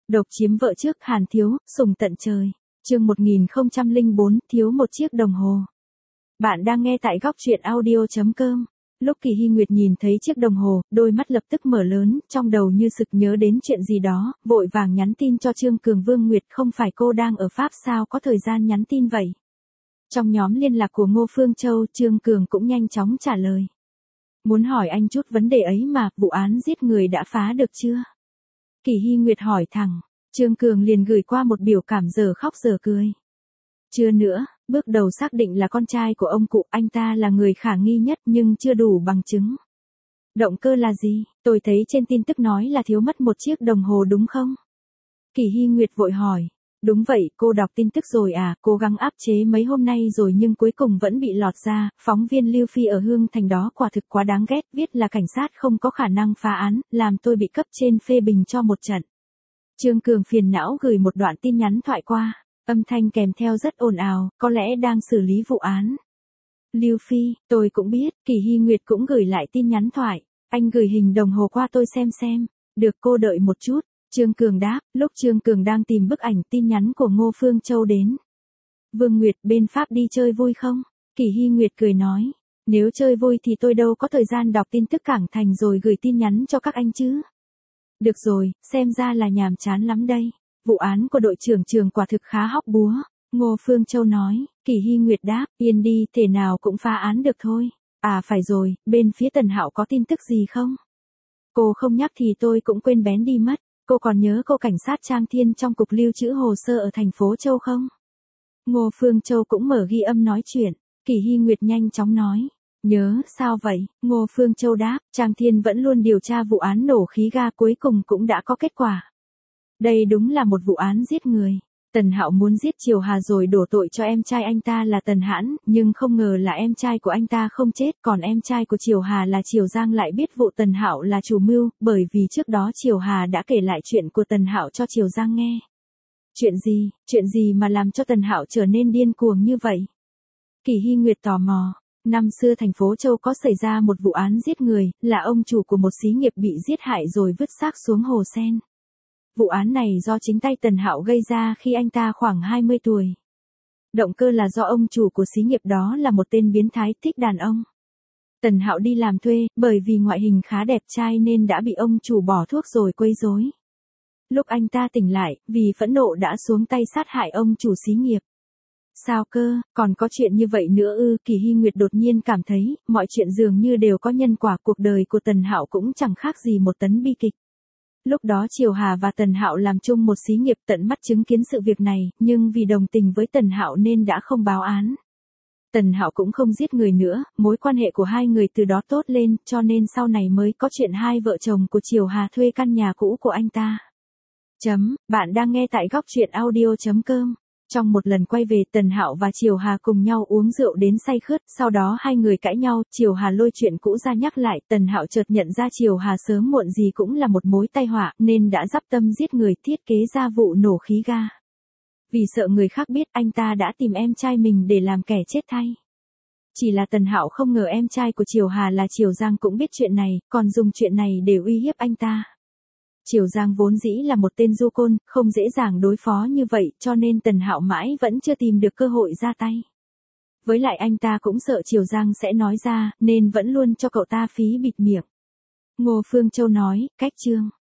Độc chiếm vợ trước Hàn Thiếu, sùng tận trời. Chương 1004, thiếu một chiếc đồng hồ. Bạn đang nghe tại góc truyện audio.com. Lúc Kỳ Hy Nguyệt nhìn thấy chiếc đồng hồ, đôi mắt lập tức mở lớn, trong đầu như sực nhớ đến chuyện gì đó, vội vàng nhắn tin cho Trương Cường. Vương Nguyệt, không phải cô đang ở Pháp sao, có thời gian nhắn tin vậy? Trong nhóm liên lạc của Ngô Phương Châu, Trương Cường cũng nhanh chóng trả lời. Muốn hỏi anh chút vấn đề ấy mà, vụ án giết người đã phá được chưa? Kỳ Hy Nguyệt hỏi thẳng. Trương Cường liền gửi qua một biểu cảm giờ khóc giờ cười. Chưa nữa, bước đầu xác định là con trai của ông cụ, anh ta là người khả nghi nhất nhưng chưa đủ bằng chứng. Động cơ là gì? Tôi thấy trên tin tức nói là thiếu mất một chiếc đồng hồ đúng không? Kỳ Hy Nguyệt vội hỏi. Đúng vậy, cô đọc tin tức rồi à, cố gắng áp chế mấy hôm nay rồi nhưng cuối cùng vẫn bị lọt ra, phóng viên Lưu Phi ở Hương Thành đó quả thực quá đáng ghét, viết là cảnh sát không có khả năng phá án, làm tôi bị cấp trên phê bình cho một trận. Trương Cường phiền não gửi một đoạn tin nhắn thoại qua, âm thanh kèm theo rất ồn ào, có lẽ đang xử lý vụ án. Lưu Phi, tôi cũng biết, Kỳ Hy Nguyệt cũng gửi lại tin nhắn thoại, anh gửi hình đồng hồ qua tôi xem. Được, cô đợi một chút. Trương Cường đáp, lúc Trương Cường đang tìm bức ảnh, tin nhắn của Ngô Phương Châu đến. Vương Nguyệt, bên Pháp đi chơi vui không? Kỳ Hy Nguyệt cười nói, nếu chơi vui thì tôi đâu có thời gian đọc tin tức Cảng Thành rồi gửi tin nhắn cho các anh chứ. Được rồi, xem ra là nhàm chán lắm đây. Vụ án của đội trưởng Trường quả thực khá hóc búa. Ngô Phương Châu nói. Kỳ Hy Nguyệt đáp, yên đi, thể nào cũng phá án được thôi. À phải rồi, bên phía Tần Hạo có tin tức gì không? Cô không nhắc thì tôi cũng quên bén đi mất. Cô còn nhớ cô cảnh sát Trang Thiên trong cục lưu trữ hồ sơ ở thành phố Châu không? Ngô Phương Châu cũng mở ghi âm nói chuyện. Kỳ Hy Nguyệt nhanh chóng nói. Nhớ, sao vậy? Ngô Phương Châu đáp, Trang Thiên vẫn luôn điều tra vụ án nổ khí ga, cuối cùng cũng đã có kết quả. Đây đúng là một vụ án giết người. Tần Hạo muốn giết Triều Hà rồi đổ tội cho em trai anh ta là Tần Hãn, nhưng không ngờ là em trai của anh ta không chết, còn em trai của Triều Hà là Triều Giang lại biết vụ Tần Hạo là chủ mưu, bởi vì trước đó Triều Hà đã kể lại chuyện của Tần Hạo cho Triều Giang nghe. Chuyện gì mà làm cho Tần Hạo trở nên điên cuồng như vậy? Kỳ Hy Nguyệt tò mò. Năm xưa thành phố Châu có xảy ra một vụ án giết người, là ông chủ của một xí nghiệp bị giết hại rồi vứt xác xuống hồ Sen. Vụ án này do chính tay Tần Hạo gây ra khi anh ta khoảng 20 tuổi. Động cơ là do ông chủ của xí nghiệp đó là một tên biến thái thích đàn ông. Tần Hạo đi làm thuê, bởi vì ngoại hình khá đẹp trai nên đã bị ông chủ bỏ thuốc rồi quấy rối. Lúc anh ta tỉnh lại, vì phẫn nộ đã xuống tay sát hại ông chủ xí nghiệp. Sao cơ, còn có chuyện như vậy nữa ư? Kỳ Hy Nguyệt đột nhiên cảm thấy, mọi chuyện dường như đều có nhân quả, cuộc đời của Tần Hạo cũng chẳng khác gì một tấn bi kịch. Lúc đó Triều Hà và Tần Hạo làm chung một xí nghiệp, tận mắt chứng kiến sự việc này, nhưng vì đồng tình với Tần Hạo nên đã không báo án. Tần Hạo cũng không giết người nữa, mối quan hệ của hai người từ đó tốt lên, cho nên sau này mới có chuyện hai vợ chồng của Triều Hà thuê căn nhà cũ của anh ta. Bạn đang nghe tại góc truyện audio.com. Trong một lần quay về, Tần Hạo và Triều Hà cùng nhau uống rượu đến say khướt, sau đó hai người cãi nhau, Triều Hà lôi chuyện cũ ra nhắc lại, Tần Hạo chợt nhận ra Triều Hà sớm muộn gì cũng là một mối tai họa, nên đã dắp tâm giết người, thiết kế ra vụ nổ khí ga. Vì sợ người khác biết, anh ta đã tìm em trai mình để làm kẻ chết thay. Chỉ là Tần Hạo không ngờ em trai của Triều Hà là Triều Giang cũng biết chuyện này, còn dùng chuyện này để uy hiếp anh ta. Triều Giang vốn dĩ là một tên du côn, không dễ dàng đối phó như vậy, cho nên Tần Hạo mãi vẫn chưa tìm được cơ hội ra tay. Với lại anh ta cũng sợ Triều Giang sẽ nói ra, nên vẫn luôn cho cậu ta phí bịt miệng. Ngô Phương Châu nói, cách chương.